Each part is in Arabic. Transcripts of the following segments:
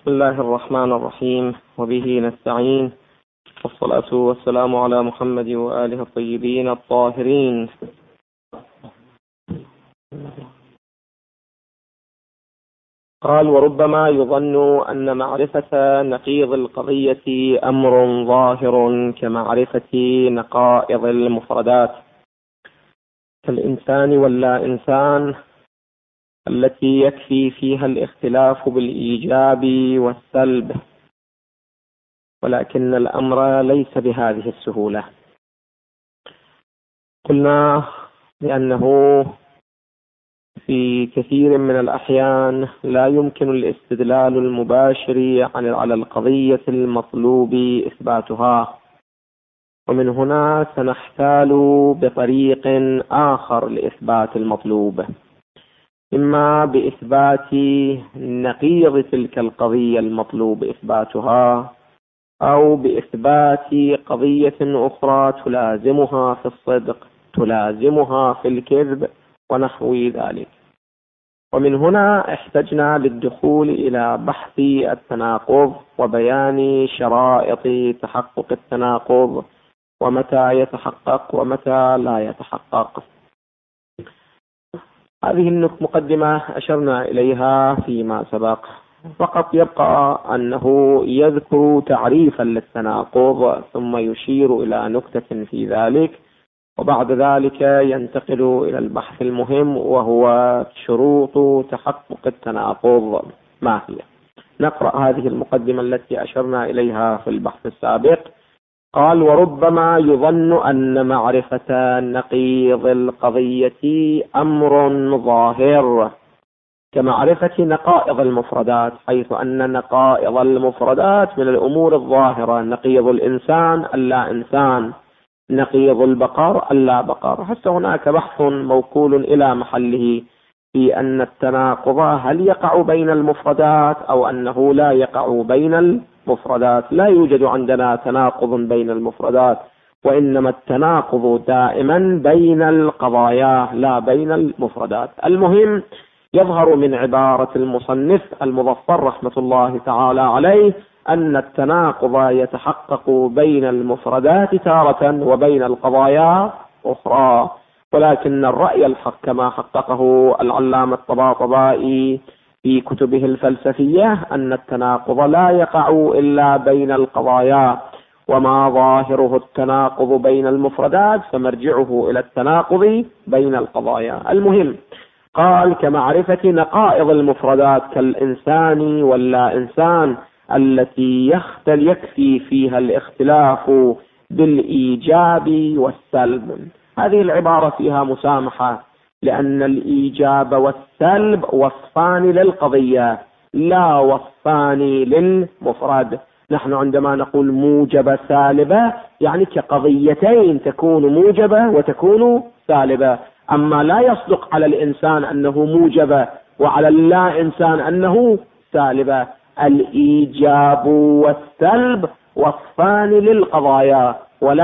بسم الله الرحمن الرحيم، وبه نستعين، والصلاة والسلام على محمد وآله الطيبين الطاهرين. قال: وربما يظن أن معرفة نقيض القضية أمر ظاهر كمعرفة نقائض المفردات كالإنسان واللا إنسان التي يكفي فيها الاختلاف بالإيجاب والسلب، ولكن الأمر ليس بهذه السهولة. قلنا بأنه في كثير من الأحيان لا يمكن الاستدلال المباشر على القضية المطلوب إثباتها، ومن هنا سنحتال بطريق آخر لإثبات المطلوب، إما بإثبات نقيض تلك القضية المطلوب إثباتها، أو بإثبات قضية أخرى تلازمها في الصدق، تلازمها في الكذب، ونحو ذلك. ومن هنا احتجنا للدخول إلى بحث التناقض وبيان شرائط تحقق التناقض، ومتى يتحقق ومتى لا يتحقق. هذه المقدمة أشرنا إليها فيما سبق، فقط يبقى أنه يذكر تعريفا للتناقض ثم يشير إلى نكتة في ذلك، وبعد ذلك ينتقل إلى البحث المهم وهو شروط تحقق التناقض ما هي. نقرأ هذه المقدمة التي أشرنا إليها في البحث السابق. قال: وربما يظن أن معرفة نقيض القضية أمر ظاهر كمعرفة نقائض المفردات، حيث أن نقائض المفردات من الأمور الظاهرة، نقيض الإنسان اللا إنسان، نقيض البقر اللا بقر. حتى هناك بحث موكول إلى محله في أن التناقض هل يقع بين المفردات أو أنه لا يقع بين المفردات. لا يوجد عندنا تناقض بين المفردات، وإنما التناقض دائما بين القضايا لا بين المفردات. المهم يظهر من عبارة المصنف المظفر رحمة الله تعالى عليه أن التناقض يتحقق بين المفردات تارة وبين القضايا أخرى، ولكن الرأي الحق كما حققه العلامة الطباطبائي في كتبه الفلسفية أن التناقض لا يقع إلا بين القضايا، وما ظاهره التناقض بين المفردات فمرجعه إلى التناقض بين القضايا. المهم قال: كمعرفة نقائض المفردات كالإنسان واللا إنسان التي يكفي فيها الاختلاف بالإيجاب والسلب. هذه العبارة فيها مسامحة، لأن الإيجاب والسلب وصفان للقضية لا وصفان للمفرد. نحن عندما نقول موجبة سالبة يعني كقضيتين تكون موجبة وتكون سالبة، أما لا يصدق على الإنسان أنه موجبة وعلى اللا إنسان أنه سالبة. الإيجاب والسلب وصفان للقضايا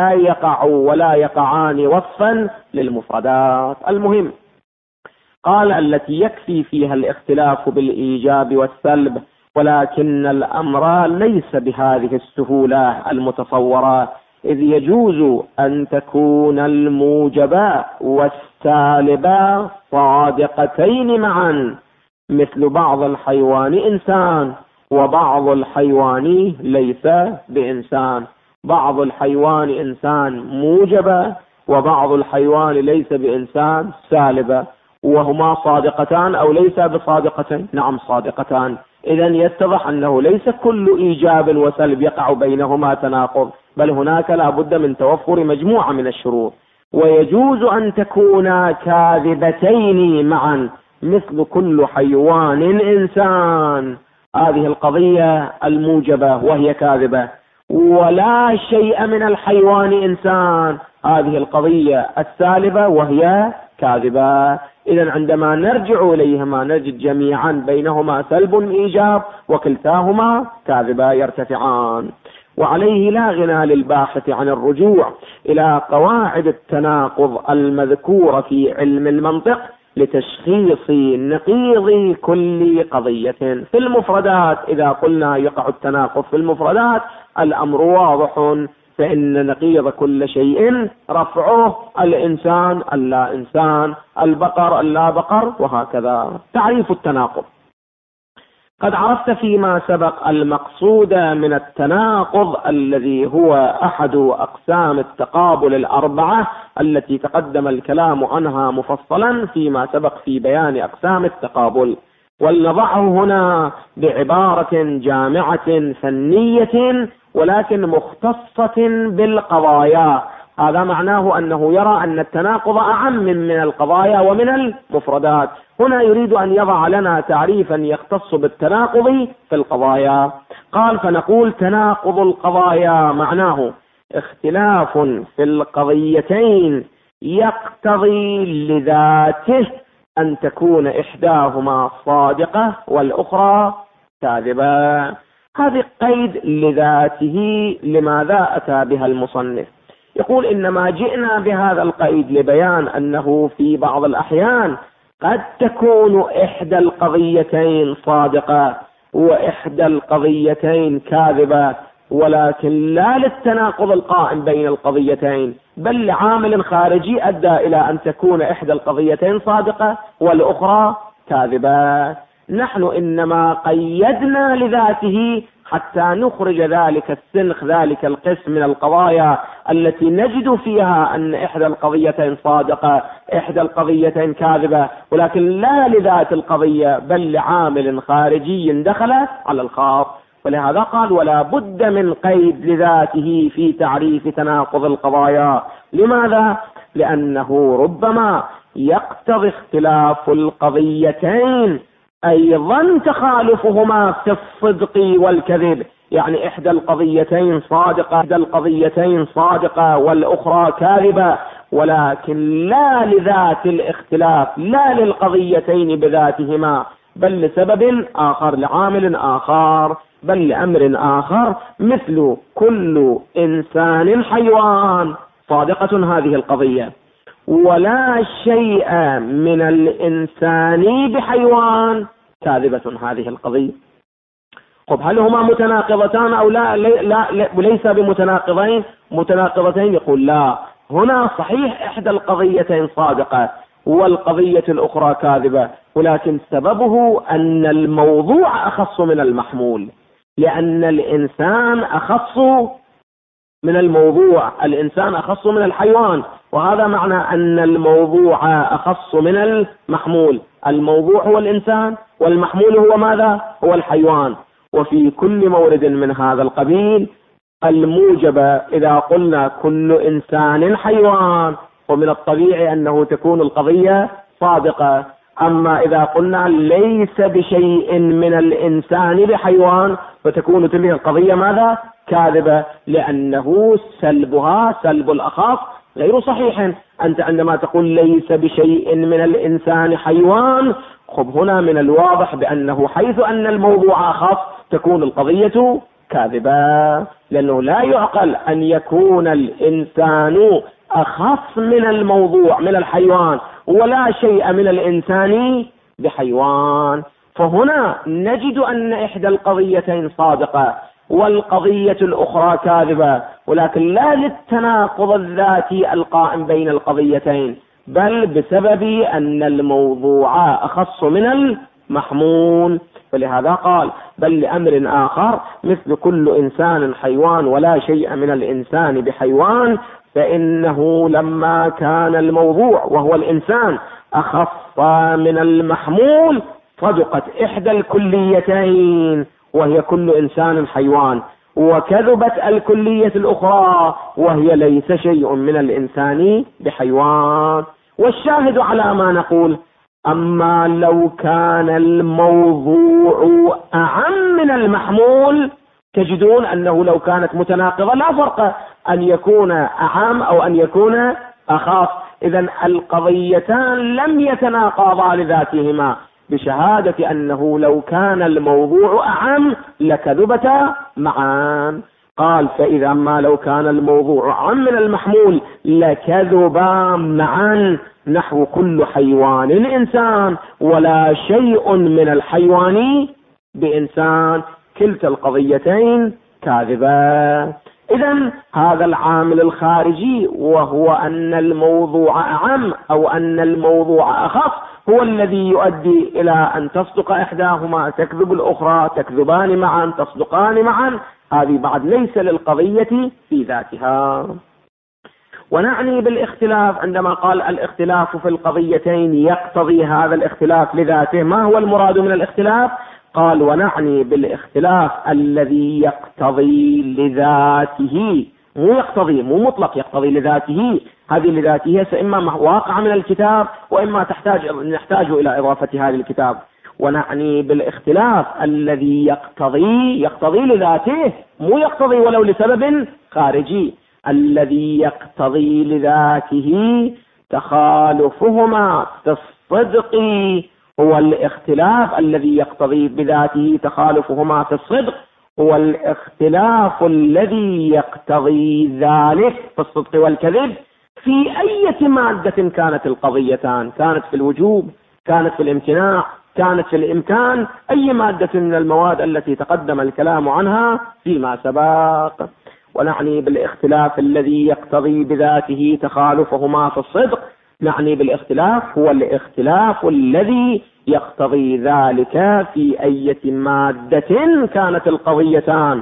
ولا يقعان وصفا للمفردات. المهم قال: التي يكفي فيها الاختلاف بالإيجاب والسلب، ولكن الأمر ليس بهذه السهولة المتصورة، إذ يجوز أن تكون الموجبة والسالبة صادقتين معا، مثل بعض الحيوان إنسان وبعض الحيوان ليس بإنسان، بعض الحيوان إنسان موجبة وبعض الحيوان ليس بإنسان سالبة، وهما صادقتان أو ليس بصادقتين؟ نعم صادقتان. إذن يتضح أنه ليس كل إيجاب وسلب يقع بينهما تناقض، بل هناك لا بد من توفر مجموعة من الشروط. ويجوز أن تكون كاذبتين معا، مثل كل حيوان إنسان، هذه القضية الموجبة وهي كاذبة، ولا شيء من الحيوان إنسان، هذه القضية السالبة وهي كاذبة. إذن عندما نرجع إليهما نجد جميعا بينهما سلب إيجاب وكلتاهما كاذبة يرتفعان. وعليه لا غنى للباحث عن الرجوع إلى قواعد التناقض المذكورة في علم المنطق لتشخيص نقيض كل قضية. في المفردات إذا قلنا يقع التناقض في المفردات الأمر واضح، فإن نقيض كل شيء رفعه الإنسان اللا إنسان، البقر اللا بقر، وهكذا. تعريف التناقض: قد عرفت فيما سبق المقصود من التناقض الذي هو أحد أقسام التقابل الأربعة التي تقدم الكلام عنها مفصلا فيما سبق في بيان أقسام التقابل، ولنضعه هنا بعبارة جامعة فنية ولكن مختصة بالقضايا. هذا معناه أنه يرى أن التناقض أعم من القضايا ومن المفردات. هنا يريد أن يضع لنا تعريفا يختص بالتناقض في القضايا. قال: فنقول تناقض القضايا معناه اختلاف في القضيتين يقتضي لذاته أن تكون إحداهما صادقة والأخرى كاذبة. هذا قيد لذاته. لماذا أتى بها المصنف؟ يقول: إنما جئنا بهذا القيد لبيان أنه في بعض الأحيان قد تكون إحدى القضيتين صادقة وإحدى القضيتين كاذبة، ولكن لا للتناقض القائم بين القضيتين، بل لعامل خارجي أدى إلى أن تكون إحدى القضيتين صادقة والأخرى كاذبة. نحن إنما قيدنا لذاته حتى نخرج ذلك السنخ، ذلك القسم من القضايا التي نجد فيها أن إحدى القضيتين صادقة إحدى القضيتين كاذبة، ولكن لا لذات القضية بل لعامل خارجي دخل على الخاص. ولهذا قال: ولا بد من قيد لذاته في تعريف تناقض القضايا. لماذا؟ لأنه ربما يقتضي اختلاف القضيتين أيضا تخالفهما في الصدق والكذب، يعني إحدى القضيتين صادقة إحدى القضيتين صادقة والأخرى كاذبة، ولكن لا لذات الاختلاف، لا للقضيتين بذاتهما، بل لسبب آخر، لعامل آخر، بل لأمر آخر. مثل كل إنسان حيوان صادقة هذه القضية، ولا شيء من الإنسان بحيوان كاذبة هذه القضية. طب هل هما متناقضتان أو لا ليس بمتناقضين متناقضتين؟ يقول لا، هنا صحيح إحدى القضيتين صادقة والقضية الأخرى كاذبة، ولكن سببه أن الموضوع أخص من المحمول، لأن الإنسان أخص من الموضوع، الإنسان أخص من الحيوان، وهذا معنى أن الموضوع أخص من المحمول. الموضوع هو الإنسان والمحمول هو ماذا؟ هو الحيوان. وفي كل مورد من هذا القبيل الموجب إذا قلنا كل إنسان حيوان، ومن الطبيعي أنه تكون القضية صادقة. أما إذا قلنا ليس بشيء من الإنسان بحيوان فتكون تلك القضية ماذا؟ كاذبة، لأنه سلبها سلب الأخص غير صحيح. أنت عندما تقول ليس بشيء من الإنسان حيوان، خب هنا من الواضح بأنه حيث أن الموضوع أخص تكون القضية كاذبة، لأنه لا يعقل أن يكون الإنسان أخص من الموضوع من الحيوان ولا شيء من الإنسان بحيوان. فهنا نجد أن إحدى القضيتين صادقة والقضية الأخرى كاذبة، ولكن لا للتناقض الذاتي القائم بين القضيتين، بل بسبب أن الموضوع أخص من المحمول. فلهذا قال: بل لأمر آخر مثل كل إنسان حيوان ولا شيء من الإنسان بحيوان، فإنه لما كان الموضوع وهو الإنسان أخص من المحمول صدقت إحدى الكليتين وهي كل إنسان حيوان، وكذبت الكلية الأخرى وهي ليس شيء من الإنسان بحيوان. والشاهد على ما نقول: أما لو كان الموضوع أعم من المحمول تجدون أنه لو كانت متناقضة لا فرق أن يكون أعم أو أن يكون أخف. إذن القضيتان لم يتناقضا لذاتهما، بشهادة أنه لو كان الموضوع أعم لكذبتا معا. قال فإذا ما لو كان الموضوع عام من المحمول لكذبا معا، نحو كل حيوان إنسان ولا شيء من الحيوان بإنسان، كلتا القضيتين كاذبة. إذن هذا العامل الخارجي، وهو أن الموضوع أعم أو أن الموضوع أخف، هو الذي يؤدي إلى أن تصدق إحداهما تكذب الأخرى، تكذبان معا تصدقان معا. هذه بعد ليس للقضية في ذاتها. ونعني بالاختلاف عندما قال الاختلاف في القضيتين يقتضي هذا الاختلاف لذاته، ما هو المراد من الاختلاف؟ قال ونعني بالاختلاف الذي يقتضي لذاته، مو يقتضي، مو مطلق يقتضي لذاته. هذه لذاته إما واقع من الكتاب وإما نحتاج إلى إضافة هذا الكتاب. ونعني بالاختلاف الذي يقتضي لذاته، مو يقتضي ولو لسبب خارجي، الذي يقتضي لذاته تخالفهما في الصدق، هو الاختلاف الذي يقتضي بذاته تخالفهما في الصدق، هو الاختلاف الذي يقتضي ذلك في الصدق والكذب في أي مادة كانت القضيتان، كانت في الوجوب، كانت في الامتناع، كانت في الإمكان، أي مادة من المواد التي تقدم الكلام عنها فيما سبق. ونعني بالاختلاف الذي يقتضي بذاته تخالفهما في الصدق، نعني بالاختلاف هو الاختلاف الذي يقتضي ذلك في أي مادة كانت القضيتان،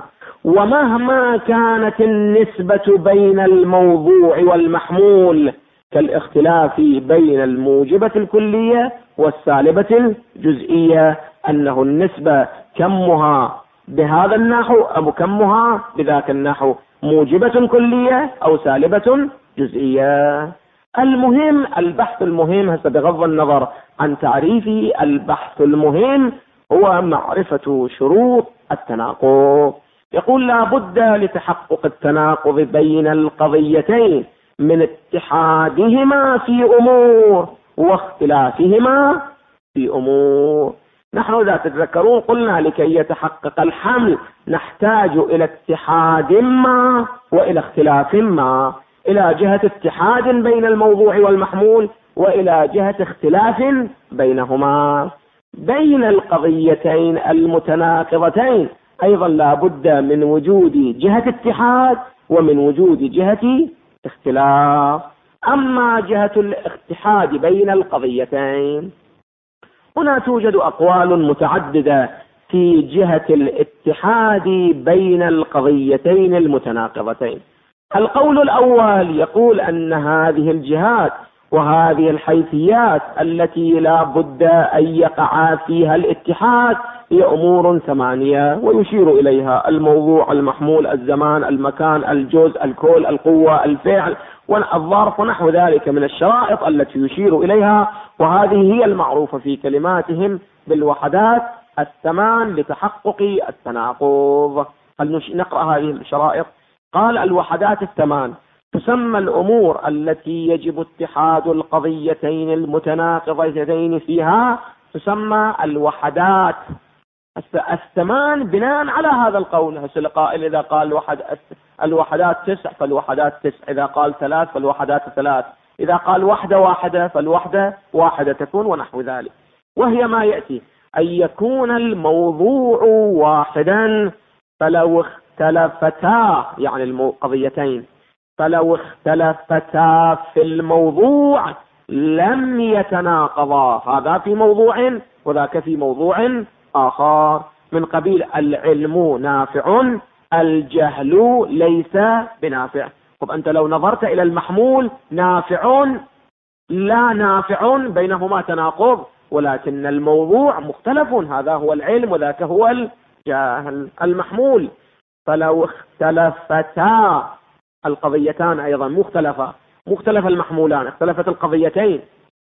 ومهما كانت النسبة بين الموضوع والمحمول، كالاختلاف بين الموجبة الكلية والسالبة الجزئية، أنه النسبة كمها بهذا النحو أو كمها بذاك النحو، موجبة كلية أو سالبة جزئية. المهم البحث المهم هسه بغض النظر عن تعريفه، البحث المهم هو معرفة شروط التناقض. يقول لا بد لتحقق التناقض بين القضيتين من اتحادهما في أمور واختلافهما في أمور. نحن إذا تتذكرون قلنا لكي يتحقق الحمل نحتاج إلى اتحاد ما وإلى اختلاف ما، إلى جهة اتحاد بين الموضوع والمحمول وإلى جهة اختلاف بينهما. بين القضيتين المتناقضتين أيضا لا بد من وجود جهة اتحاد ومن وجود جهة اختلاف. أما جهة الاتحاد بين القضيتين، هنا توجد أقوال متعددة في جهة الاتحاد بين القضيتين المتناقضتين. القول الأول يقول أن هذه الجهات وهذه الحيثيات التي لا بد أن يقع فيها الاتحاد هي أمور 8، ويشير إليها الموضوع، المحمول، الزمان، المكان، الجزء، الكل، القوة، الفعل والظرف ونحو ذلك من الشرائط التي يشير إليها، وهذه هي المعروفة في كلماتهم بالوحدات 8 لتحقق التناقض. هل نقرأ هذه الشرائط؟ قال الوحدات 8 تسمى الأمور التي يجب اتحاد القضيتين المتناقضتين فيها، تسمى الوحدات 8 بناء على هذا القول. هسه القائل إذا قال الوحدات 9 فالوحدات 9، إذا قال 3 فالوحدات 3، إذا قال واحدة فالوحدة واحدة تكون، ونحو ذلك. وهي ما يأتي أن يكون الموضوع واحدا فلو اختلفتا، يعني القضيتين فلو اختلفتا في الموضوع لم يتناقضا، هذا في موضوع وذاك في موضوع آخر، من قبيل العلم نافع الجهل ليس بنافع. طب أنت لو نظرت إلى المحمول نافع لا نافع بينهما تناقض، ولكن الموضوع مختلف، هذا هو العلم وذاك هو الجهل. المحمول فلو اختلفتا القضيتان أيضا مختلف المحمولان، اختلفت القضيتين،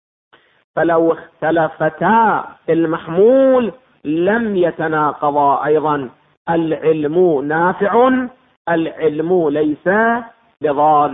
فلو اختلفتا المحمول لم يتناقضا أيضا، العلم نافع العلم ليس بضار.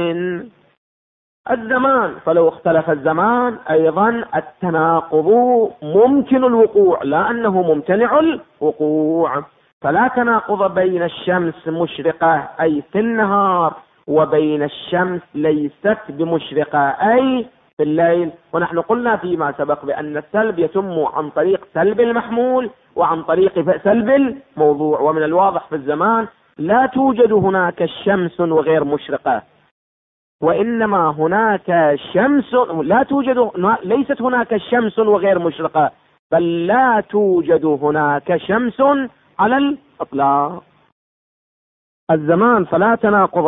الزمان فلو اختلف الزمان أيضا التناقض ممكن الوقوع لا أنه ممتنع الوقوع. فلا تناقض بين الشمس مشرقة أي في النهار وبين الشمس ليست بمشرقة أي في الليل. ونحن قلنا فيما سبق بأن السلب يتم عن طريق سلب المحمول وعن طريق سلب الموضوع، ومن الواضح في الزمان لا توجد هناك شمس وغير مشرقة، وإنما هناك شمس لا توجد، ليست هناك شمس وغير مشرقة، بل لا توجد هناك شمس على الإطلاق. الزمان فلا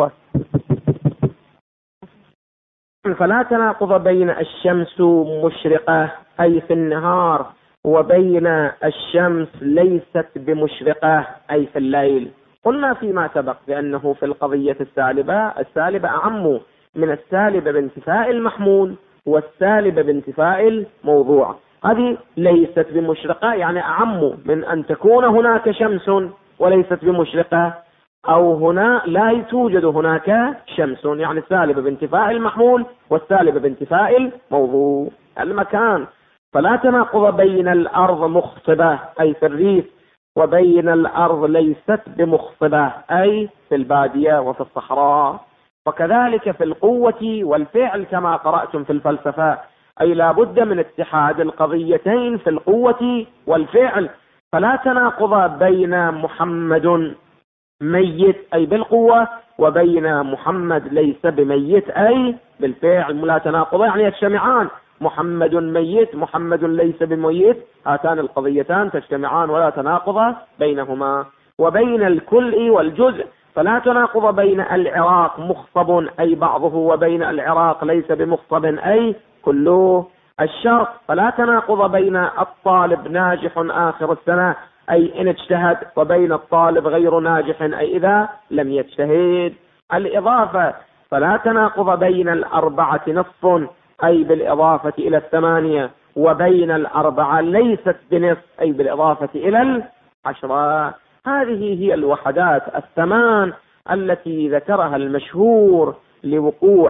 تناقض بين الشمس مشرقة أي في النهار وبين الشمس ليست بمشرقة أي في الليل. قلنا فيما سبق بأنه في القضية السالبة أعم من السالبة بانتفاء المحمول والسالبة بانتفاء الموضوع. هذه ليست بمشرقة يعني أعم من أن تكون هناك شمس وليست بمشرقة، أو هنا لا توجد هناك شمس، يعني السالبة بانتفاء المحمول والسالبة بانتفاء الموضوع. المكان فلا تناقض بين الأرض مخصبة أي في الريف وبين الأرض ليست بمخصبة أي في البادية وفي الصحراء. وكذلك في القوة والفعل كما قرأتم في الفلسفة، أي لا بد من اتحاد القضيتين في القوة والفعل. فلا تناقض بين محمد ميت أي بالقوة وبين محمد ليس بميت أي بالفعل. لا تناقض يعني يجتمعان، محمد ميت محمد ليس بميت، هاتان القضيتان تجتمعان ولا تناقض بينهما. وبين الكل والجزء فلا تناقض بين العراق مخصب أي بعضه وبين العراق ليس بمخصب أي كله. الشرط فلا تناقض بين الطالب ناجح آخر السنة أي إن اجتهد وبين الطالب غير ناجح أي إذا لم يجتهد. الإضافة فلا تناقض بين الأربعة نصف أي بالإضافة إلى الثمانية وبين الأربعة ليست بنصف أي بالإضافة إلى العشرة. هذه هي الوحدات الثمان التي ذكرها المشهور لوقوع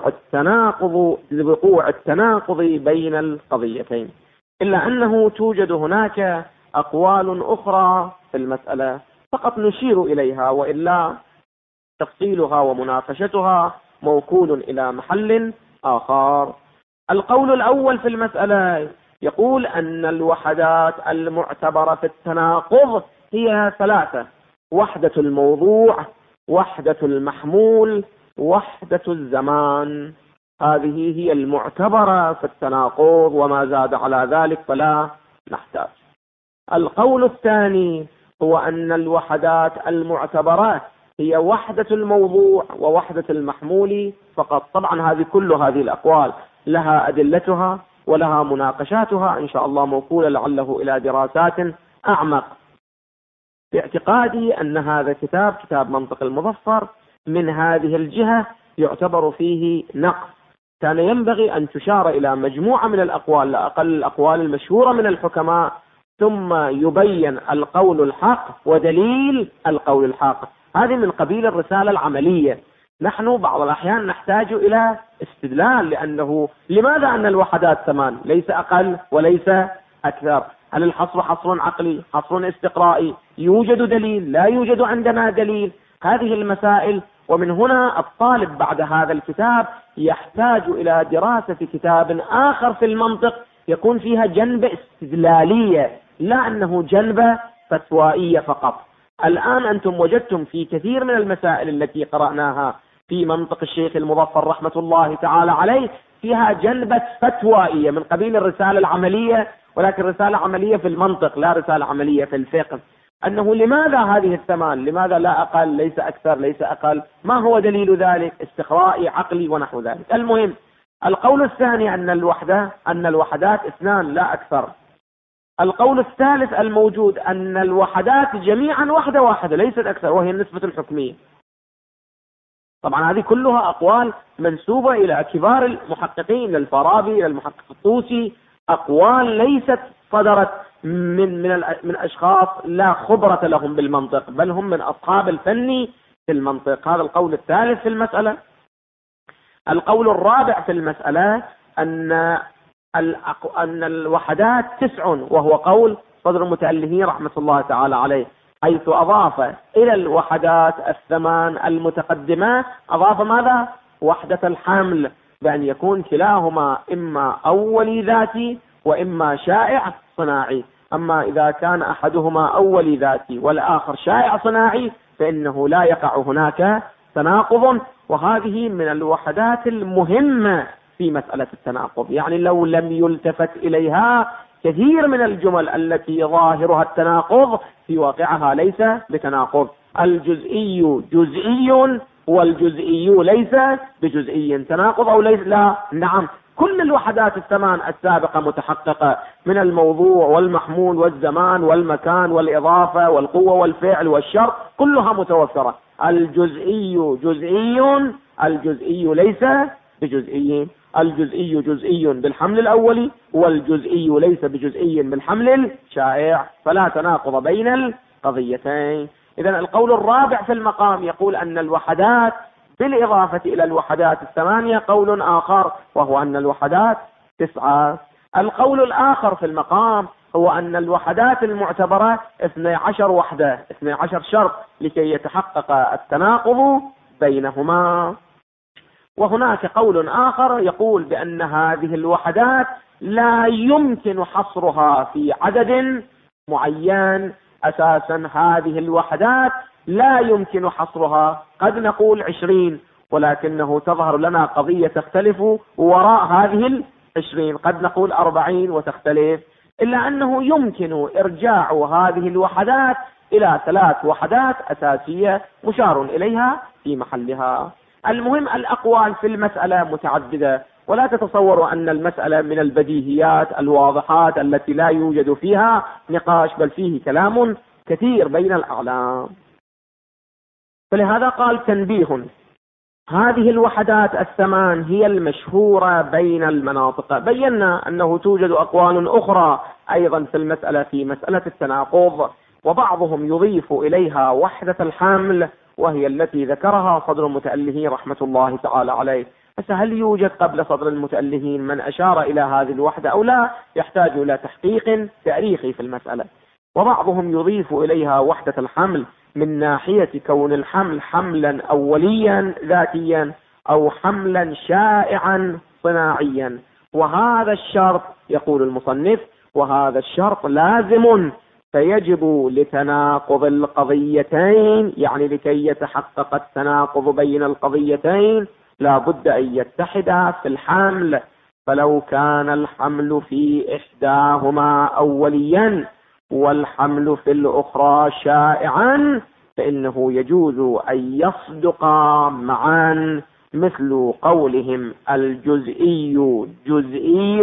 التناقض بين القضيتين، إلا أنه توجد هناك أقوال أخرى في المسألة فقط نشير إليها، وإلا تفصيلها ومناقشتها موكول إلى محل آخر. القول الأول في المسألة يقول أن الوحدات المعتبرة في التناقض هي ثلاثة: وحدة الموضوع، وحدة المحمول، وحدة الزمان. هذه هي المعتبرة في التناقض، وما زاد على ذلك فلا نحتاج. القول الثاني هو أن الوحدات المعتبرة هي وحدة الموضوع ووحدة المحمول فقط. طبعا كل هذه الأقوال لها أدلتها ولها مناقشاتها إن شاء الله موكولة لعله إلى دراسات أعمق. باعتقادي أن هذا كتاب منطق المظفر من هذه الجهة يعتبر فيه نقص. كان ينبغي أن تشار إلى مجموعة من الأقوال، لا أقل الأقوال المشهورة من الحكماء، ثم يبين القول الحق ودليل القول الحق. هذه من قبيل الرسالة العملية. نحن بعض الأحيان نحتاج إلى استدلال، لأنه لماذا أن الوحدات ثمان ليس أقل وليس أكثر؟ هل الحصر حصر عقلي، حصر استقرائي، يوجد دليل، لا يوجد عندنا دليل؟ هذه المسائل. ومن هنا الطالب بعد هذا الكتاب يحتاج إلى دراسة كتاب آخر في المنطق يكون فيها جنبة استدلالية، لا أنه جنبة فتوائية فقط. الآن أنتم وجدتم في كثير من المسائل التي قرأناها في منطق الشيخ المظفر رحمة الله تعالى عليه فيها جنبة فتوائية من قبيل الرسالة العملية، ولكن رسالة عملية في المنطق لا رسالة عملية في الفقه. أنه لماذا هذه الثمان، لماذا لا أقل، ليس أكثر، ليس أقل، ما هو دليل ذلك؟ استقرائي، عقلي، ونحو ذلك. المهم القول الثاني أن الوحدات اثنان لا أكثر. القول الثالث الموجود أن الوحدات جميعا وحدة واحدة ليست أكثر، وهي النسبة الحكمية. طبعا هذه كلها أقوال منسوبة إلى كبار المحققين، الفارابي، إلى المحقق الطوسي، أقوال ليست صدرت من أشخاص لا خبرة لهم بالمنطق، بل هم من أصحاب الفن في المنطق. هذا القول الثالث في المسألة. القول الرابع في المسألة أن الوحدات 9، وهو قول صدر المتألهين رحمة الله تعالى عليه. حيث أضاف إلى الوحدات الثمان المتقدمة أضاف ماذا؟ وحدة الحمل، بأن يكون كلاهما إما أولي ذاتي وإما شائع صناعي. أما إذا كان أحدهما أولي ذاتي والآخر شائع صناعي فإنه لا يقع هناك تناقض. وهذه من الوحدات المهمة في مسألة التناقض، يعني لو لم يلتفت إليها كثير من الجمل التي ظاهرها التناقض في واقعها ليس بتناقض. الجزئي جزئي والجزئي ليس بجزئي، تناقض أو ليس؟ لا، نعم. كل الوحدات الثمان السابقة متحققة من الموضوع والمحمول والزمان والمكان والإضافة والقوة والفعل والشرط، كلها متوفرة. الجزئي جزئي، الجزئي ليس بجزئي. الجزئي جزئي بالحمل الأولي والجزئي ليس بجزئي بالحمل الشائع، فلا تناقض بين القضيتين. إذن القول الرابع في المقام يقول أن الوحدات بالإضافة إلى الوحدات الثمانية قول آخر، وهو أن الوحدات 9. القول الآخر في المقام هو أن الوحدات المعتبرة 12 وحدة، 12 شرط لكي يتحقق التناقض بينهما. وهناك قول آخر يقول بأن هذه الوحدات لا يمكن حصرها في عدد معين. أساسا هذه الوحدات لا يمكن حصرها، قد نقول 20 ولكنه تظهر لنا قضية تختلف وراء هذه 20، قد نقول 40 وتختلف، إلا أنه يمكن إرجاع هذه الوحدات إلى 3 وحدات أساسية مشار إليها في محلها. المهم الأقوال في المسألة متعددة، ولا تتصوروا أن المسألة من البديهيات الواضحات التي لا يوجد فيها نقاش، بل فيه كلام كثير بين الأعلام. فلهذا قال تنبيه: هذه الوحدات الثمان هي المشهورة بين المناطق. بينا أنه توجد أقوال أخرى أيضا في المسألة، في مسألة التناقض، وبعضهم يضيف إليها وحدة الحمل وهي التي ذكرها صدر المتألهين رحمة الله تعالى عليه. فهل يوجد قبل صدر المتألهين من أشار إلى هذه الوحدة أو لا؟ يحتاج إلى تحقيق تاريخي في المسألة. وبعضهم يضيف إليها وحدة الحمل من ناحية كون الحمل حملا أوليا ذاتيا أو حملا شائعا صناعيا، وهذا الشرط يقول المصنف وهذا الشرط لازم، فيجب لتناقض القضيتين، يعني لكي يتحقق التناقض بين القضيتين لا بد أن يتحدا في الحمل. فلو كان الحمل في إحداهما أوليا والحمل في الأخرى شائعا فإنه يجوز أن يصدقا معا، مثل قولهم الجزئي جزئي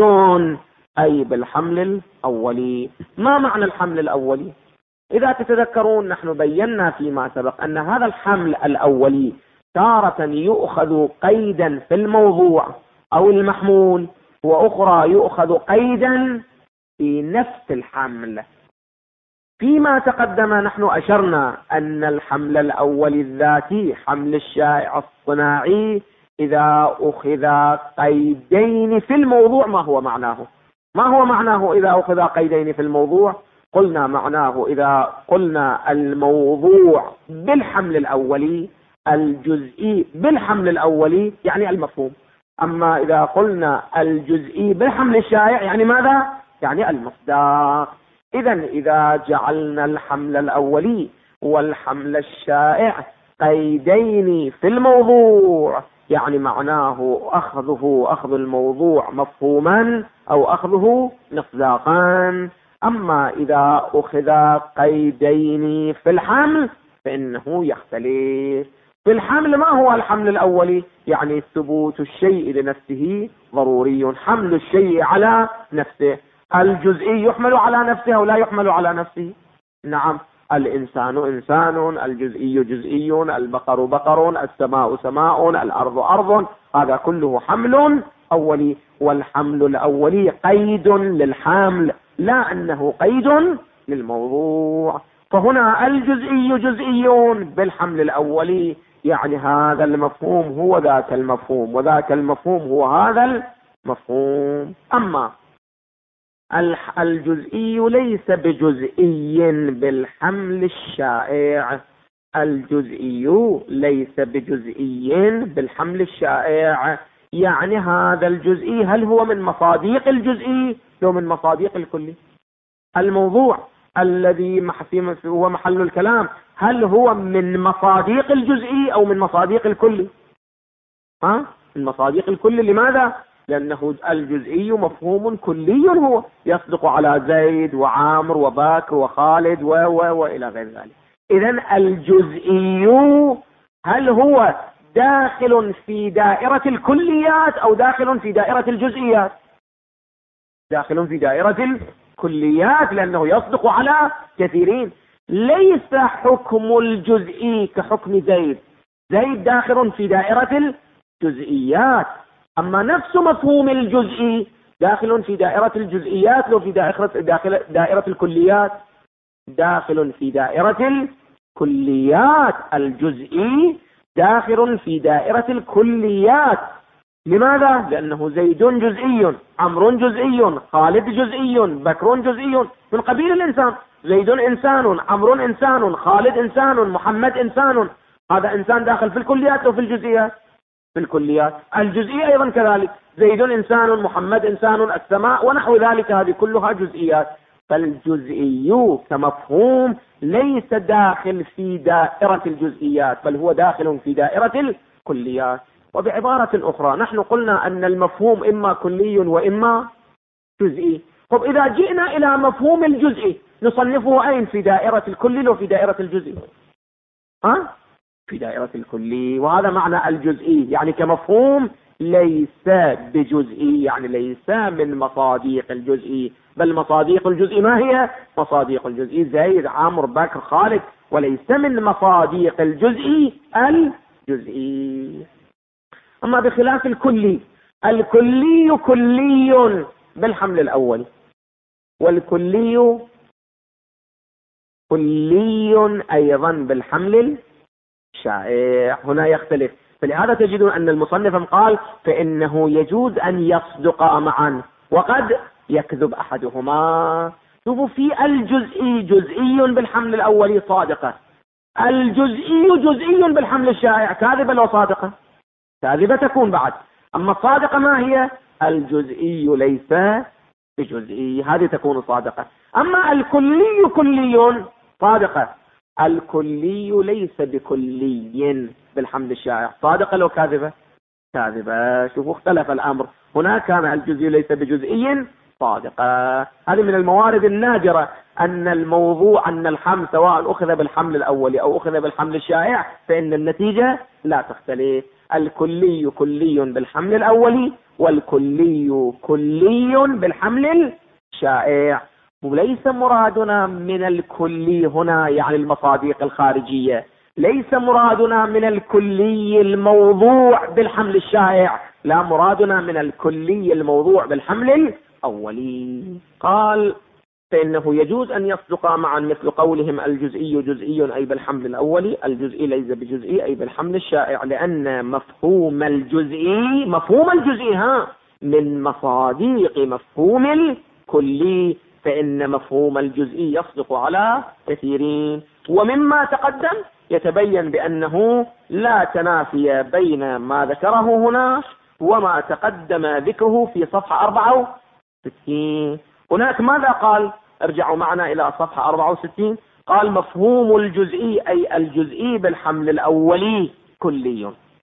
أي بالحمل الأولي. ما معنى الحمل الأولي؟ إذا تتذكرون نحن بينا فيما سبق أن هذا الحمل الأولي تارة يؤخذ قيدا في الموضوع أو المحمول، وأخرى يؤخذ قيدا في نفس الحمل. فيما تقدم نحن أشرنا أن الحمل الأول الذاتي حمل الشائع الصناعي إذا أخذ قيدين في الموضوع ما هو معناه؟ ما هو معناه إذا أخذ قيدين في الموضوع؟ قلنا معناه إذا قلنا الموضوع بالحمل الأولي، الجزئي بالحمل الأولي يعني المفهوم. أما إذا قلنا الجزئي بالحمل الشائع يعني ماذا؟ يعني المصداق. إذا جعلنا الحمل الأولي والحمل الشائع قيدين في الموضوع يعني معناه أخذ الموضوع مفهوما أو أخذه مصداقا. أما إذا أخذ قيدين في الحمل فإنه يختلف. في الحمل ما هو الحمل الأولي؟ يعني ثبوت الشيء لنفسه ضروري، حمل الشيء على نفسه. الجزئي يحمل على نفسه أو لا يحمل على نفسه؟ نعم، الإنسان إنسان، الجزئي جزئي، البقر بقر، السماء سماء، الأرض أرض، هذا كله حمل أولي. والحمل الأولي قيد للحمل لا أنه قيد للموضوع. فهنا الجزئي جزئي بالحمل الأولي يعني هذا المفهوم هو ذاك المفهوم وذاك المفهوم هو هذا المفهوم. أما الجزئي ليس بجزئي بالحمل الشائع. الجزئي ليس بجزئي بالحمل الشائع، يعني هذا الجزئي هل هو من مصاديق الجزئي لو من مصاديق الكلي؟ الموضوع الذي هو محل الكلام هل هو من مصاديق الجزئي أو من مصاديق الكلي؟ من مصاديق الكلي. لماذا؟ لأنه الجزئي مفهوم كلي، هو يصدق على زيد وعامر وبكر وخالد وإلى غير ذلك. إذن الجزئي هل هو داخل في دائرة الكليات أو داخل في دائرة الجزئيات؟ داخل في دائرة الكليات، لأنه يصدق على كثيرين. ليس حكم الجزئي كحكم زيد. زيد داخل في دائرة الجزئيات، أما نفس مفهوم الجزئي داخل في دائرة الجزئيات لو في دائرة الكليات. داخل في دائرة الكليات. الجزئي داخل في دائرة الكليات. لماذا؟ لأنه زيد جزئي، عمرو جزئي، خالد جزئي، بكر جزئي، من قبيل الإنسان. زيد إنسان، عمرو إنسان، خالد إنسان، محمد إنسان. هذا إنسان داخل في الكليات أو في الجزئيات؟ في الكليات. الجزئي أيضا كذلك، زيد إنسان، محمد إنسان، السماء ونحو ذلك، هذه كلها جزئيات. فالجزئي كمفهوم ليس داخل في دائرة الجزئيات، بل هو داخل في دائرة الكليات. وبعبارة أخرى نحن قلنا أن المفهوم إما كلي وإما جزئي. طب إذا جئنا إلى مفهوم الجزئي نصنفه أين؟ في دائرة الكلي أو في دائرة الجزئي؟ في دائرة الكلي. وهذا معنى الجزئي، يعني كمفهوم ليس بجزئي، يعني ليس من مصاديق الجزئي. بل مصاديق الجزئي ما هي؟ مصاديق الجزئي زيد، عمرو، بكر، خالد، وليس من مصاديق الجزئي الجزئي. أما بخلاف الكلي، الكلي كلي بالحمل الأول، والكلي كلي أيضا بالحمل الشائع. هنا يختلف. فلهذا تجدون أن المصنف قال فإنه يجوز أن يصدقا معا وقد يكذب أحدهما. شوفوا، في الجزئي جزئي بالحمل الأولي صادقة، الجزئي جزئي بالحمل الشائع كاذبة لو صادقة؟ كاذبة تكون بعد. أما الصادقة ما هي؟ الجزئي ليس بجزئي، هذه تكون صادقة. أما الكلي كلي صادقة، الكلي ليس بكلي بالحمل الشائع، صادقة لو كاذبة؟ كاذبة. شوفوا اختلف الأمر. هنا كان الجزئي ليس بجزئي صادقة. هذه من الموارد النادرة أن الموضوع أن الحمل سواء أخذ بالحمل الأول أو أخذ بالحمل الشائع فإن النتيجة لا تختلف. الكلي كلي بالحمل الأول والكلي كلي بالحمل الشائع. وليس مرادنا من الكلي هنا يعني المصاديق الخارجية، ليس مرادنا من الكلي الموضوع بالحمل الشائع، لا، مرادنا من الكلي الموضوع بالحمل الأولي. قال فإنه يجوز أن يصدقا معا مثل قولهم الجزئي جزئي أي بالحمل الأولي، الجزئي ليس بجزئي أي بالحمل الشائع، لأن مفهوم الجزئي من مصاديق مفهوم الكلي، فإن مفهوم الجزئي يصدق على كثيرين. ومما تقدم يتبين بأنه لا تنافي بين ما ذكره هنا وما تقدم ذكره في صفحة 64. هناك ماذا قال؟ ارجعوا معنا إلى صفحة 64. قال مفهوم الجزئي أي الجزئي بالحمل الأولي كلي.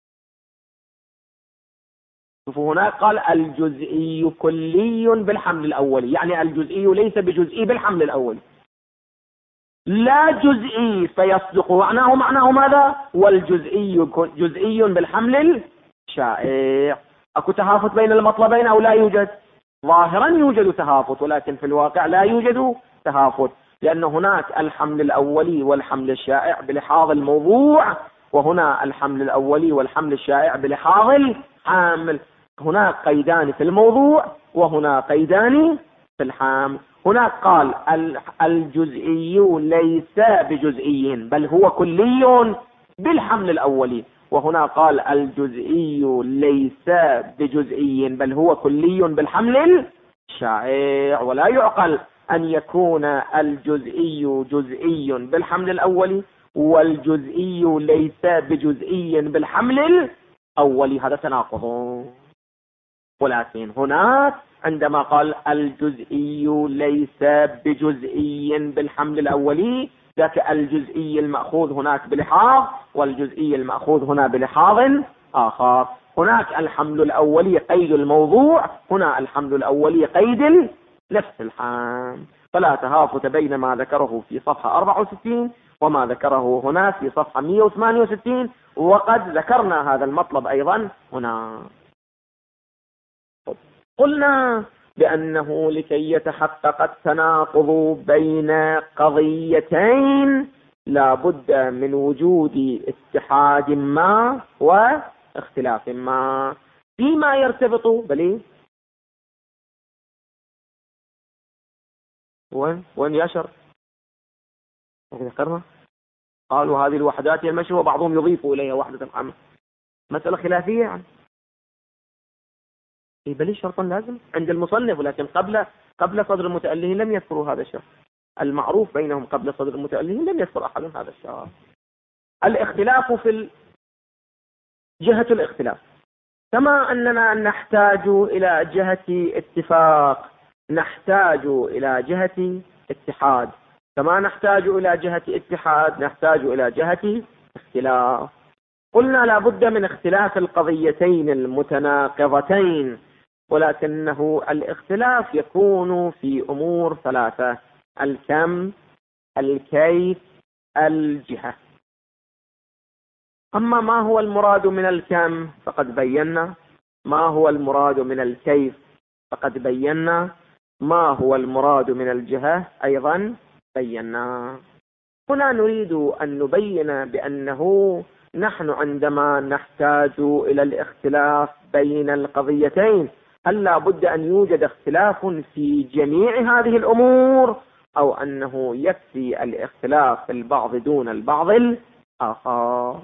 شوفوا هناك قال الجزئي كلي بالحمل الأولي، يعني الجزئي ليس بجزئي بالحمل الأولي، لا جزئي فيصدق. معناه ماذا؟ والجزئي جزئي بالحمل الشائع. أكو تهافت بين المطلبين أو لا يوجد؟ ظاهرا يوجد تهافت، ولكن في الواقع لا يوجد تهافت، لأن هناك الحمل الأولي والحمل الشائع بلحاظ الموضوع، وهنا الحمل الأولي والحمل الشائع بلحاظ الحامل. هناك قيدان في الموضوع وهنا قيدان في الحامل. هناك قال الجزئي ليس بجزئي بل هو كلي بالحمل الأولي، وهنا قال الجزئي ليس بجزئي بل هو كلي بالحمل شائع ولا يعقل أن يكون الجزئي جزئي بالحمل الأولي والجزئي ليس بجزئي بالحمل الأولي، هذا تناقض. ولكن هناك عندما قال الجزئي ليس بجزئي بالحمل الأولي، ذاك الجزئي المأخوذ هناك بلحاظ والجزئي المأخوذ هنا بلحاظ آخر. هناك الحمل الأولي قيد الموضوع، هنا الحمل الأولي قيد نفس الحمل، فلا تهافت بين ما ذكره في صفحة 64 وما ذكره هنا في صفحة 168، وقد ذكرنا هذا المطلب أيضا هنا. قلنا بأنه لكي يتحقق التناقض بين قضيتين لا بد من وجود اتحاد ما واختلاف ما فيما يرتبط بلي. وين يشر ذكرنا قالوا هذه الوحدات هي المشي، وبعضهم يضيف إليها وحدة عامة، مسألة خلافية يعني. بل شرطا لازم عند المصنف، ولكن قبل صدر المتألهين لم يذكروا هذا الشرط. المعروف بينهم قبل صدر المتألهين لم يذكر أحد هذا الشرط. الاختلاف في جهة الاختلاف، كما أننا نحتاج إلى جهة اتفاق نحتاج إلى جهة اتحاد، كما نحتاج إلى جهة اتحاد نحتاج إلى جهة اختلاف. قلنا لا بد من اختلاف القضيتين المتناقضتين، ولكنه الاختلاف يكون في أمور ثلاثة: الكم، الكيف، الجهة. أما ما هو المراد من الكم فقد بينا، ما هو المراد من الكيف فقد بينا، ما هو المراد من الجهة أيضا بينا. هنا نريد أن نبين بأنه نحن عندما نحتاج إلى الاختلاف بين القضيتين، هل لا بد أن يوجد اختلاف في جميع هذه الأمور، أو أنه يكفي الاختلاف في البعض دون البعض الآخر؟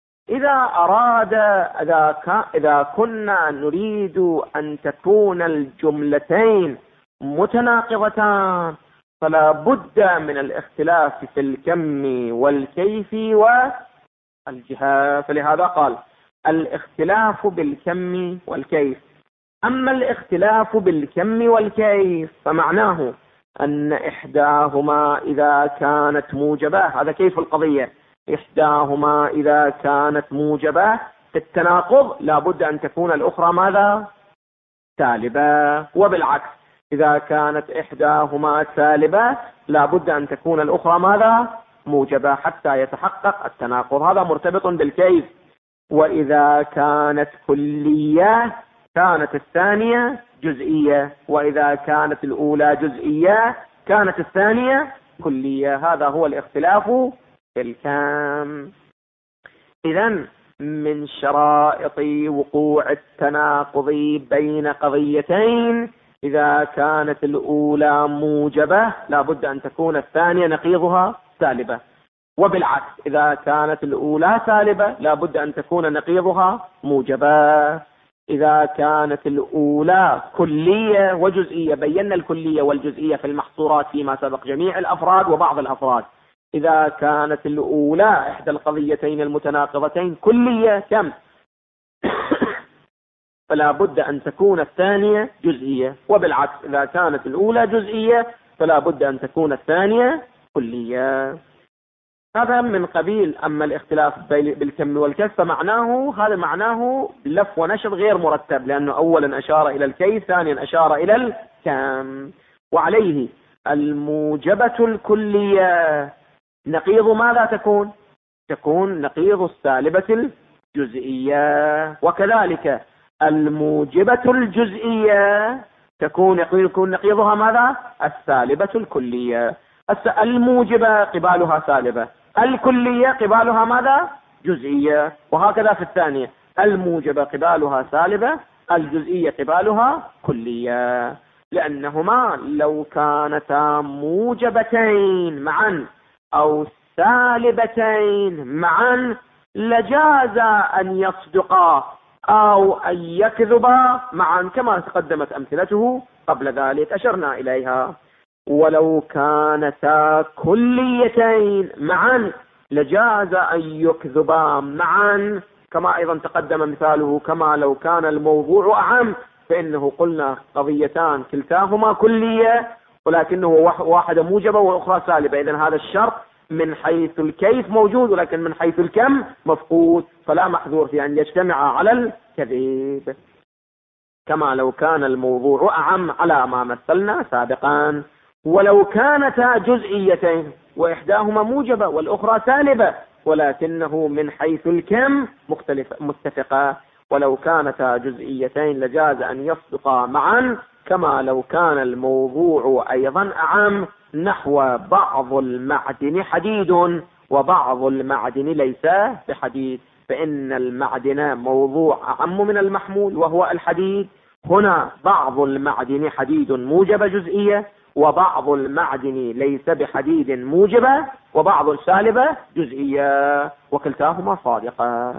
إذا كنا نريد أن تكون الجملتين متناقضتان فلا بد من الاختلاف في الكم والكيف والجهة. فلهذا قال الاختلاف بالكم والكيف. أما الاختلاف بالكم والكيف فمعناه أن إحداهما إذا كانت موجبة، هذا كيف القضية، إحداهما إذا كانت موجبة في التناقض لا بد أن تكون الأخرى ماذا؟ سالبة، وبالعكس إذا كانت إحداهما سالبة لا بد أن تكون الأخرى ماذا؟ موجبة، حتى يتحقق التناقض. هذا مرتبط بالكيف. وإذا كانت كلية كانت الثانية جزئية، وإذا كانت الأولى جزئية كانت الثانية كلية. هذا هو الاختلاف في الكم. إذن من شرائط وقوع التناقض بين قضيتين إذا كانت الأولى موجبة لا بد أن تكون الثانية نقيضها سالبة، وبالعكس إذا كانت الأولى سالبة لا بد أن تكون نقيضها موجبة. إذا كانت الأولى كلية وجزئية، بينا الكلية والجزئية في المحصورات فيما سبق، جميع الأفراد وبعض الأفراد. إذا كانت الأولى إحدى القضيتين المتناقضتين كلية كم فلا بد أن تكون الثانية جزئية، وبالعكس إذا كانت الأولى جزئية فلا بد أن تكون الثانية كلية. هذا من قبيل. أما الاختلاف بالكم والكيف فمعناه، هذا معناه لف ونشر غير مرتب، لأنه أولا أشار إلى الكيف، ثانيا أشار إلى الكم. وعليه الموجبة الكلية نقيض ماذا تكون؟ تكون نقيض السالبة الجزئية، وكذلك الموجبة الجزئية تكون نقيضها ماذا؟ السالبة الكلية. الموجبة قبالها سالبة، الكلية قبالها ماذا؟ جزئية. وهكذا في الثانية، الموجبة قبالها سالبة، الجزئية قبالها كلية، لأنهما لو كانتا موجبتين معا أو سالبتين معا لجاز أن يصدقا أو أن يكذبا معا، كما تقدمت أمثلته قبل ذلك أشرنا إليها. ولو كانتا كليتين معا لجاز أن يكذبا معا، كما أيضا تقدم مثاله كما لو كان الموضوع أعم، فإنه قلنا قضيتان كلتاهما كلية ولكنه واحدة موجبة وأخرى سالبة، إذن هذا الشرط من حيث الكيف موجود ولكن من حيث الكم مفقود، فلا محذور في أن يجتمع على الكذب. كما لو كان الموضوع أعم على ما مثلنا سابقا. ولو كانتا جزئيتين وإحداهما موجبة والأخرى سالبة ولكنه من حيث الكم متفقة، ولو كانتا جزئيتين لجاز أن يصدقا معا، كما لو كان الموضوع أيضا أعم، نحو بعض المعدن حديد وبعض المعدن ليس بحديد، فإن المعدن موضوع أعم من المحمول وهو الحديد. هنا بعض المعدن حديد موجبة جزئية وبعض المعدن ليس بحديد موجبة وبعض سالبة جزئية، وكلتاهما صادقة.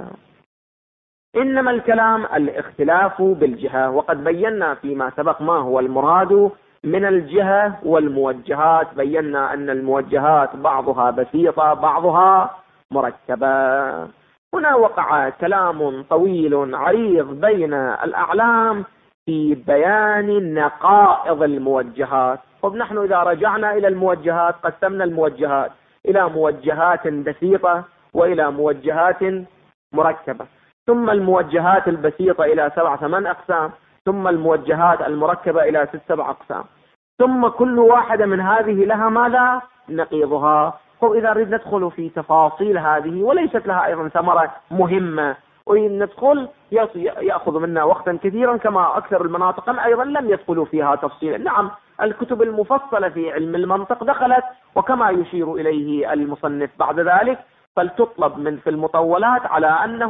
إنما الكلام الاختلاف بالجهة، وقد بينا فيما سبق ما هو المراد من الجهة والموجهات. بينا أن الموجهات بعضها بسيطة بعضها مركبة. هنا وقع كلام طويل عريض بين الأعلام في بيان نقائض الموجهات. طب نحن إذا رجعنا إلى الموجهات قسمنا الموجهات إلى موجهات بسيطة وإلى موجهات مركبة، ثم الموجهات البسيطة إلى 7-8 أقسام، ثم الموجهات المركبة إلى 6-7 أقسام، ثم كل واحدة من هذه لها ماذا؟ نقيضها. إذا نريد ندخل في تفاصيل هذه وليست لها أيضا ثمرة مهمة وإن ندخل يأخذ منا وقتا كثيرا، كما أكثر المناطق أيضا لم يدخلوا فيها تفصيلا. نعم الكتب المفصلة في علم المنطق دخلت، وكما يشير إليه المصنف بعد ذلك فلتطلب في المطولات على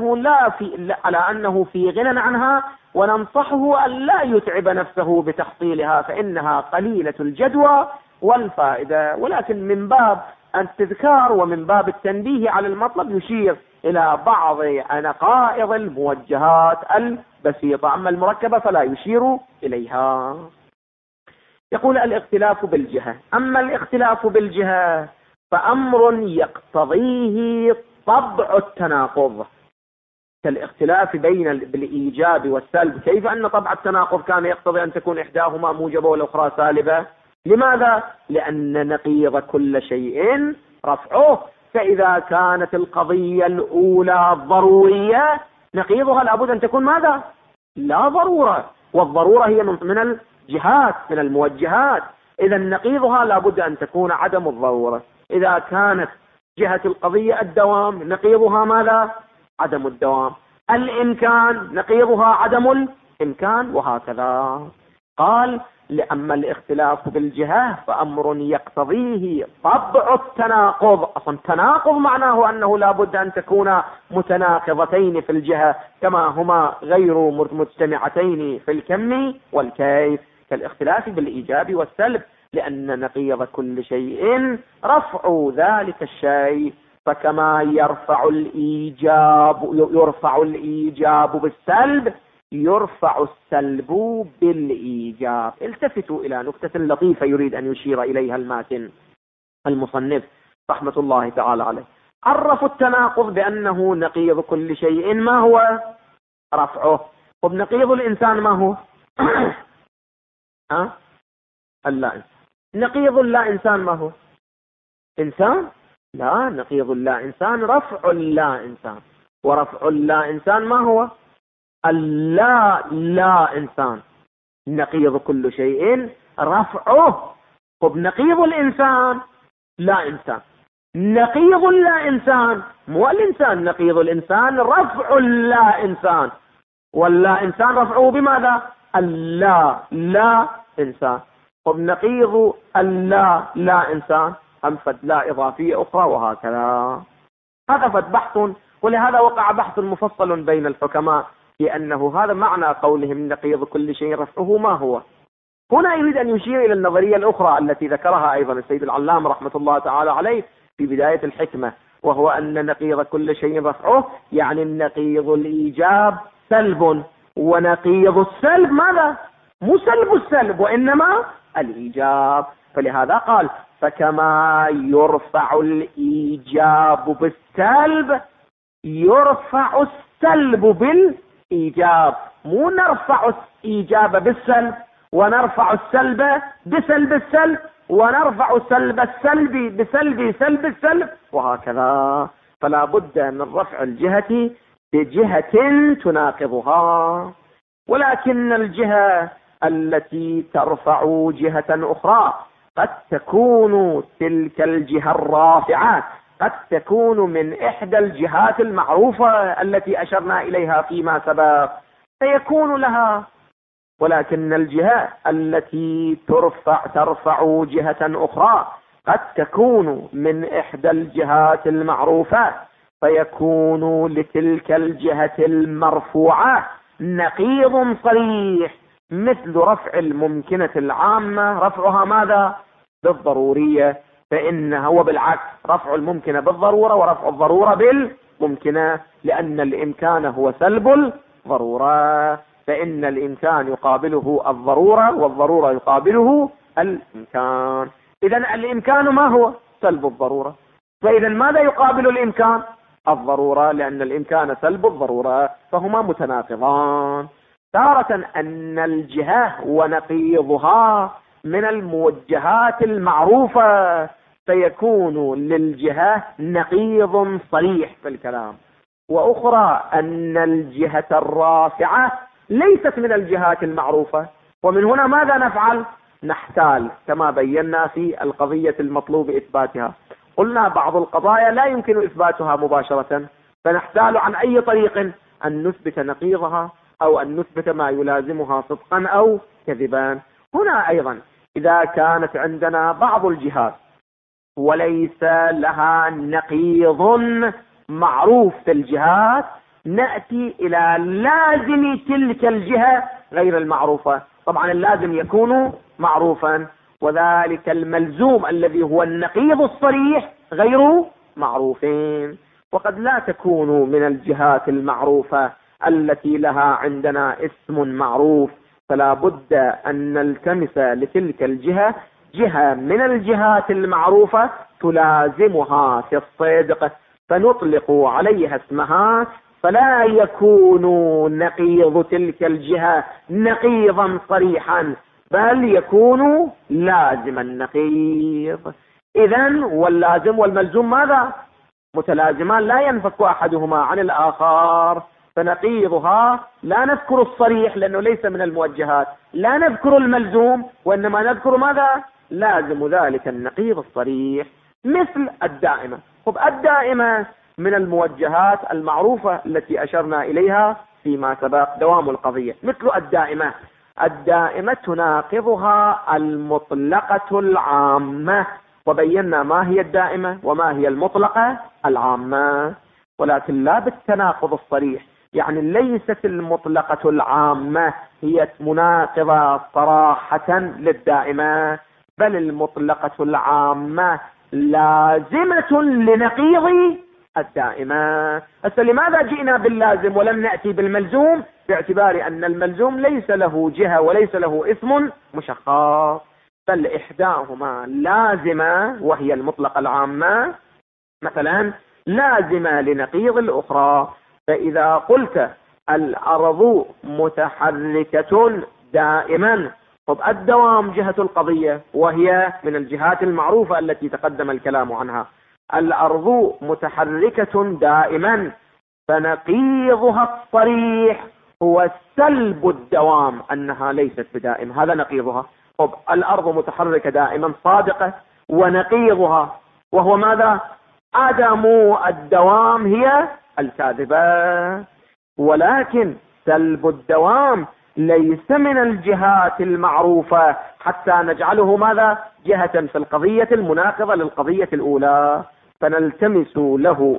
أنه في غنى عنها، وننصحه أن لا يتعب نفسه بتحصيلها فإنها قليلة الجدوى والفائدة، ولكن من باب التذكار ومن باب التنبيه على المطلب يشير إلى بعض نقائض الموجهات البسيطة، أما المركبة فلا يشير إليها. يقول الاختلاف بالجهة. أما الاختلاف بالجهة فأمر يقتضيه طبع التناقض، كالاختلاف بين الإيجاب والسلب. كيف أن طبع التناقض كان يقتضي أن تكون إحداهما موجبة والأخرى سالبة؟ لماذا؟ لأن نقيض كل شيء رفعه، فإذا كانت القضية الأولى ضرورية نقيضها لابد أن تكون ماذا؟ لا ضرورة، والضرورة هي من الجهات من الموجهات، إذا نقيضها لابد أن تكون عدم الضرورة. إذا كانت جهة القضية الدوام نقيضها ماذا؟ عدم الدوام. الإمكان نقيضها عدم الإمكان، وهكذا. قال لأما الاختلاف بالجهة فأمر يقتضيه طبع التناقض. أصلا تناقض معناه أنه لا بد أن تكون متناقضتين في الجهة كما هما غير مجتمعتين في الكم والكيف، كالاختلاف بالإيجاب والسلب، لأن نقيض كل شيء رفع ذلك الشيء، فكما يرفع الإيجاب بالسلب يرفع السلب بالإيجاب. التفتوا إلى نكتة لطيفة يريد أن يشير إليها الماتن المصنف رحمة الله تعالى عليه. عرفوا التناقض بأنه نقيض كل شيء ما هو؟ رفعه. وبنقيض الإنسان ما هو؟ اللا. نقيض اللا إنسان ما هو؟ إنسان؟ لا، نقيض اللا إنسان رفع اللا إنسان، ورفع اللا إنسان ما هو؟ اللا لا إنسان. نقيض كل شيء رفعه. وبنقيض الإنسان لا إنسان. نقيض اللا إنسان مو الإنسان، نقيض الإنسان رفع اللا إنسان، واللا إنسان رفعه بماذا؟ اللا لا إنسان. وبنقيض اللا لا إنسان أنفد لا إضافية أخرى، وهكذا. هذا فد بحث، ولهذا وقع بحث مفصل بين الحكماء في أنه هذا معنى قولهم نقيض كل شيء رفعه ما هو. هنا يريد أن يشير إلى النظرية الأخرى التي ذكرها أيضا السيد العلام رحمة الله تعالى عليه في بداية الحكمة، وهو أن نقيض كل شيء رفعه يعني نقيض الإيجاب سلب، ونقيض السلب ماذا؟ مو سلب السلب وإنما الإيجاب. فلهذا قال فكما يرفع الإيجاب بالسلب يرفع السلب بالإيجاب. مو نرفع الإيجاب بالسلب ونرفع السلب بسلب السلب ونرفع سلب السلب بسلب سلب السلب وهكذا. فلا بد من رفع الجهة بجهة تناقضها. ولكن الجهة التي ترفع جهة أخرى قد تكون تلك الجهة الرافعة قد تكون من إحدى الجهات المعروفة التي أشرنا إليها فيما سبق فيكون لها. ولكن الجهة التي ترفع جهة أخرى قد تكون من إحدى الجهات المعروفة فيكون لتلك الجهة المرفوعة نقيض صريح، مثل رفع الممكنة العامة رفعها ماذا؟ بالضرورية، فإنها وبالعكس رفع الممكنة بالضرورة ورفع الضرورة بالممكنة، لأن الإمكان هو سلب الضرورة، فإن الإمكان يقابله الضرورة والضرورة يقابله الإمكان. إذن الإمكان ما هو؟ سلب الضرورة. فإذا ماذا يقابل الإمكان؟ الضرورة، لأن الإمكان سلب الضرورة، فهما متناقضان. تارة أن الجهة ونقيضها من الموجهات المعروفة فيكون للجهة نقيض صريح في الكلام، وأخرى أن الجهة الرافعة ليست من الجهات المعروفة. ومن هنا ماذا نفعل؟ نحتال كما بينا في القضية المطلوب إثباتها. قلنا بعض القضايا لا يمكن إثباتها مباشرة، فنحتال عن أي طريق أن نثبت نقيضها أو أن نثبت ما يلازمها صدقا أو كذبا. هنا أيضا إذا كانت عندنا بعض الجهات وليس لها نقيض معروف في الجهات نأتي إلى لازم تلك الجهة غير المعروفة. طبعا اللازم يكون معروفا، وذلك الملزوم الذي هو النقيض الصريح غير معروفين. وقد لا تكون من الجهات المعروفة التي لها عندنا اسم معروف، فلا بد أن نلتمس لتلك الجهة جهة من الجهات المعروفة تلازمها في الصدق فنطلق عليها اسمها، فلا يكون نقيض تلك الجهة نقيضا صريحا بل يكون لازم النقيض. إذن واللازم والملزوم ماذا؟ متلازمان لا ينفك أحدهما عن الآخر، فنقيضها لا نذكر الصريح لأنه ليس من الموجهات، لا نذكر الملزوم وإنما نذكر ماذا؟ لازم ذلك النقيض الصريح. مثل الدائمة. الدائمة من الموجهات المعروفة التي أشرنا إليها فيما سبق دوام القضية. مثل الدائمة تناقضها المطلقة العامة، وبينا ما هي الدائمة وما هي المطلقة العامة، ولكن لا بالتناقض الصريح. يعني ليست المطلقة العامة هي مناقضة صراحة للدائمة، بل المطلقة العامة لازمة لنقيض الدائمة. لماذا جئنا باللازم ولم نأتي بالملزوم؟ باعتبار أن الملزوم ليس له جهة وليس له اسم مشخص، بل إحداهما لازمة وهي المطلقة العامة مثلا لازمة لنقيض الأخرى. فإذا قلت الأرض متحركة دائما، الدوام جهة القضية وهي من الجهات المعروفة التي تقدم الكلام عنها. الأرض متحركة دائما، فنقيضها الصريح هو سلب الدوام، أنها ليست بدائم، هذا نقيضها. الأرض متحركة دائما صادقة، ونقيضها وهو ماذا؟ عدم الدوام هي الكاذبة. ولكن سلب الدوام ليس من الجهات المعروفة حتى نجعله ماذا؟ جهة في القضية المناقضة للقضية الأولى، فنلتمس له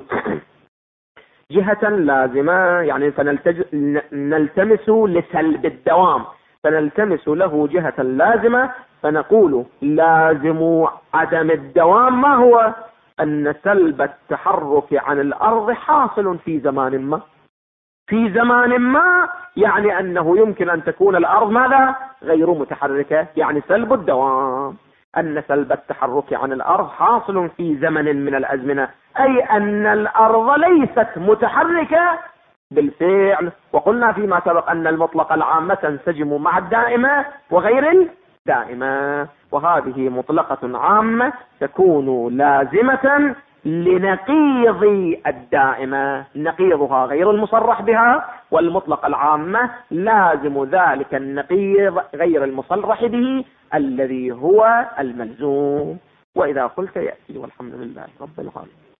جهة لازمة، يعني نلتمس لسلب الدوام، فنلتمس له جهة لازمة، فنقول لازم عدم الدوام ما هو؟ أن سلب التحرك عن الأرض حاصل في زمان ما، في زمان ما يعني أنه يمكن أن تكون الأرض ماذا؟ غير متحركة، يعني سلب الدوام، أن سلب التحرك عن الأرض حاصل في زمن من الأزمنة، أي أن الأرض ليست متحركة بالفعل. وقلنا فيما سبق أن المطلق العامة تنسجم مع الدائمة وغير الدائمة، وهذه مطلقة عامة تكون لازمة لنقيض الدائمة، نقيضها غير المصرح بها، والمطلق العامة لازم ذلك النقيض غير المصرح به الذي هو الملزوم. وإذا قلت يأتي، والحمد لله رب العالمين.